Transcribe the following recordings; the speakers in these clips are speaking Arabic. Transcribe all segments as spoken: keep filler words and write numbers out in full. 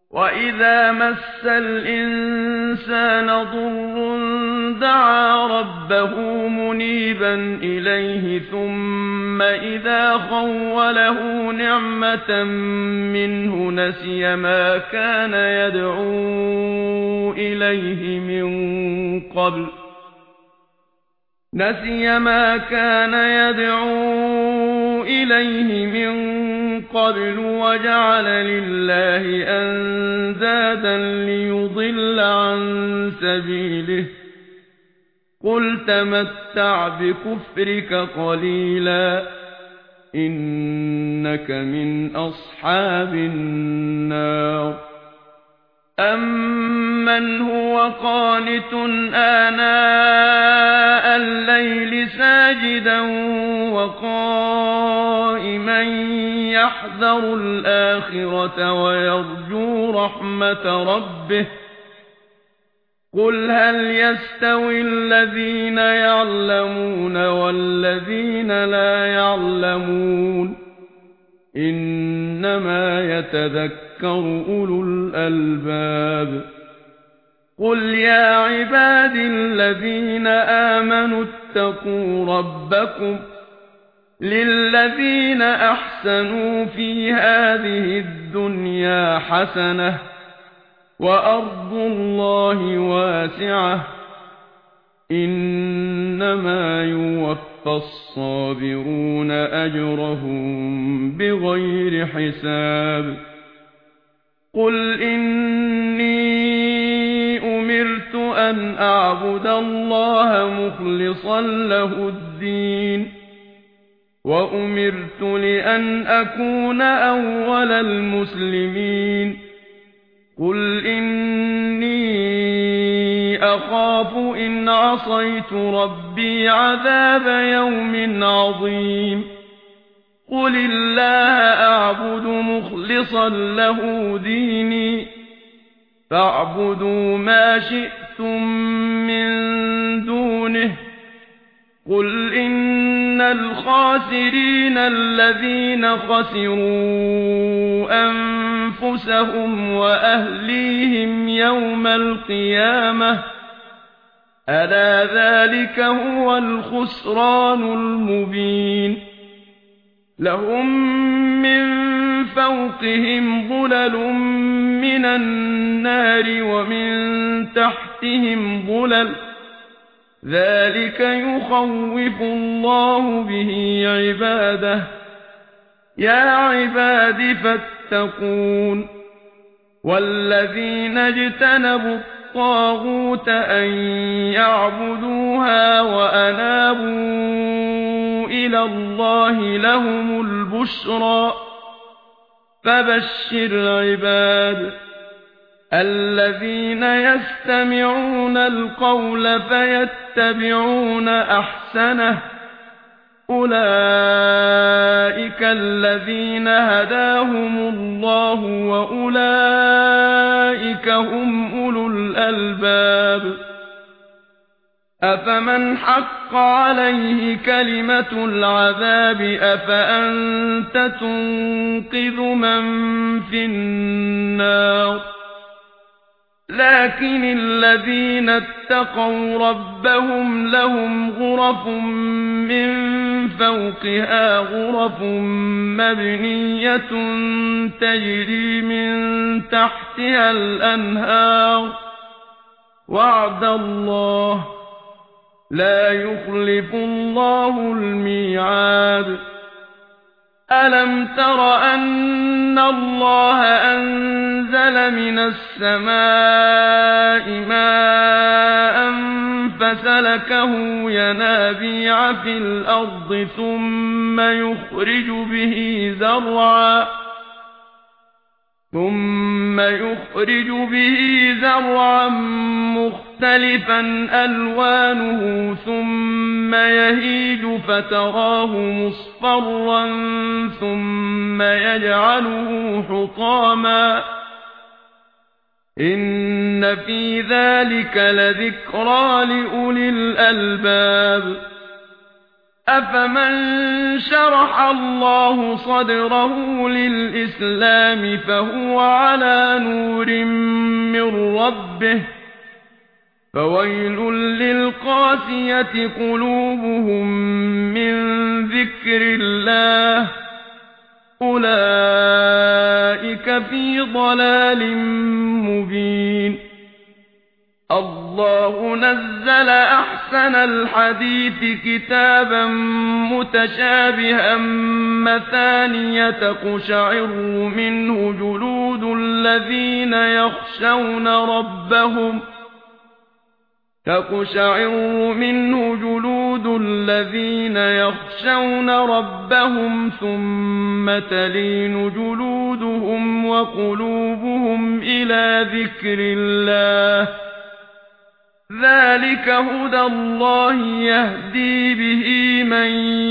وَإِذَا مَسَّ الْإِنسَانَ ضُرٌّ دَعَا رَبَّهُ مُنِيبًا إِلَيْهِ ثُمَّ إِذَا خَوَّلَهُ نِعْمَةً مِنْهُ نَسِيَ مَا كَانَ يَدْعُو إِلَيْهِ مِنْ قَبْلُ نَسِيَ مَا كَانَ يَدْعُو إِلَيْهِ مِنْ قبل وجعل لله أندادا ليضل عن سبيله قل تمتع بكفرك قليلا إنك من أصحاب النار أمن هو قانت آناء الليل ساجدا وقائما يحذر الآخرة ويرجو رحمة ربه قل هل يستوي الذين يعلمون والذين لا يعلمون إنما يتذكر أولو الألباب قل يا عبادي الذين آمنوا اتقوا ربكم للذين أحسنوا في هذه الدنيا حسنة وأرض الله واسعة إنما يوفى الصابرون أجرهم بغير حساب قل إني أمرت أن أعبد الله مخلصا له الدين وأمرت لأن أكون أول المسلمين قل إني أخاف إن عصيت ربي عذاب يوم عظيم قل الله أعبد مخلصا له ديني فاعبدوا ما شئتم من دونه قل إن الخاسرين الذين خسروا أنفسهم وأهليهم يوم القيامة ألا ذلك هو الخسران المبين لهم من فوقهم ظلل من النار ومن تحتهم ظلل ذلك يخوف الله به عباده يا عباد فاتقون والذين اجتنبوا الطاغوت أن يعبدوها وأنابوا إلى الله لهم البشرى فبشر عباد الذين يستمعون القول فيتبعون أحسنه أولئك الذين هداهم الله وأولئك هم أولو الألباب أفمن حق عليه كلمة العذاب أفأنت تنقذ من في النار لكن الذين اتقوا ربهم لهم غرف من فوقها غرف مبنية تجري من تحتها الأنهار وعد الله لا يخلف الله الميعاد ألم تر أن الله أنزل من السماء ماء فسلكه ينابيع في الأرض ثم يخرج به زرعا ثم يخرج به زرعا مختلفا ألوانه ثم يهيج فتراه مصفرا ثم يجعله حطاما إن في ذلك لذكرى لأولي الألباب أفمن شرح الله صدره للإسلام فهو على نور من ربه فويل للقاسية قلوبهم من ذكر الله أولئك في ضلال مبين الله نزل أحسن الحديث كتابا متشابها مثانية تقشعر منه جلود الذين يخشون ربهم تقشعر منه جلود الذين يخشون ربهم ثم تلين جلودهم وقلوبهم إلى ذكر الله ذلك هدى الله يهدي به من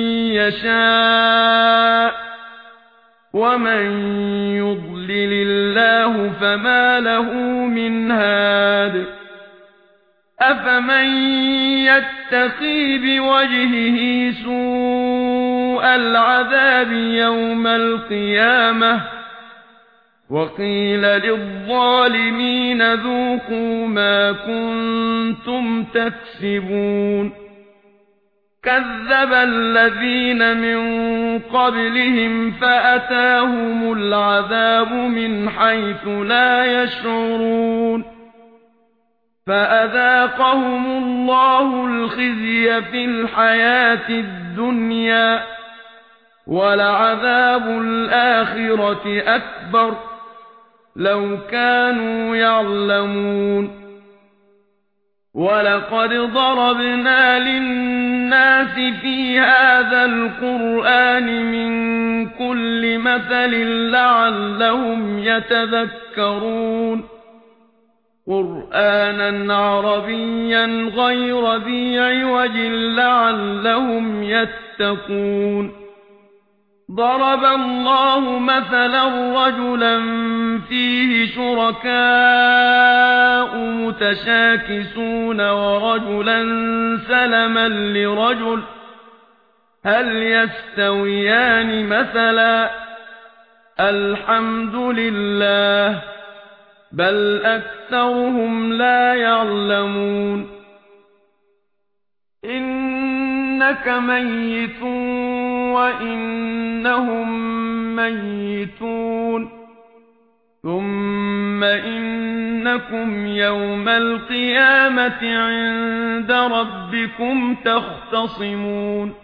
يشاء ومن يضلل الله فما له من هاد أفمن يتقي بوجهه سوء العذاب يوم القيامة وقيل للظالمين ذوقوا ما كنتم تكسبون كذب الذين من قبلهم فأتاهم العذاب من حيث لا يشعرون فأذاقهم الله الخزي في الحياة الدنيا ولعذاب الآخرة أكبر لو كانوا يعلمون ولقد ضربنا للناس في هذا القرآن من كل مثل لعلهم يتذكرون قرآنا عربيا غير ذي عوج لعلهم يتقون ضرب الله مثلا رجلا فيه شركاء متشاكسون ورجلا سلما لرجل هل يستويان مثلا الحمد لله بل أكثرهم لا يعلمون إنك ميت وإنهم ميتون ثم إنكم يوم القيامة عند ربكم تختصمون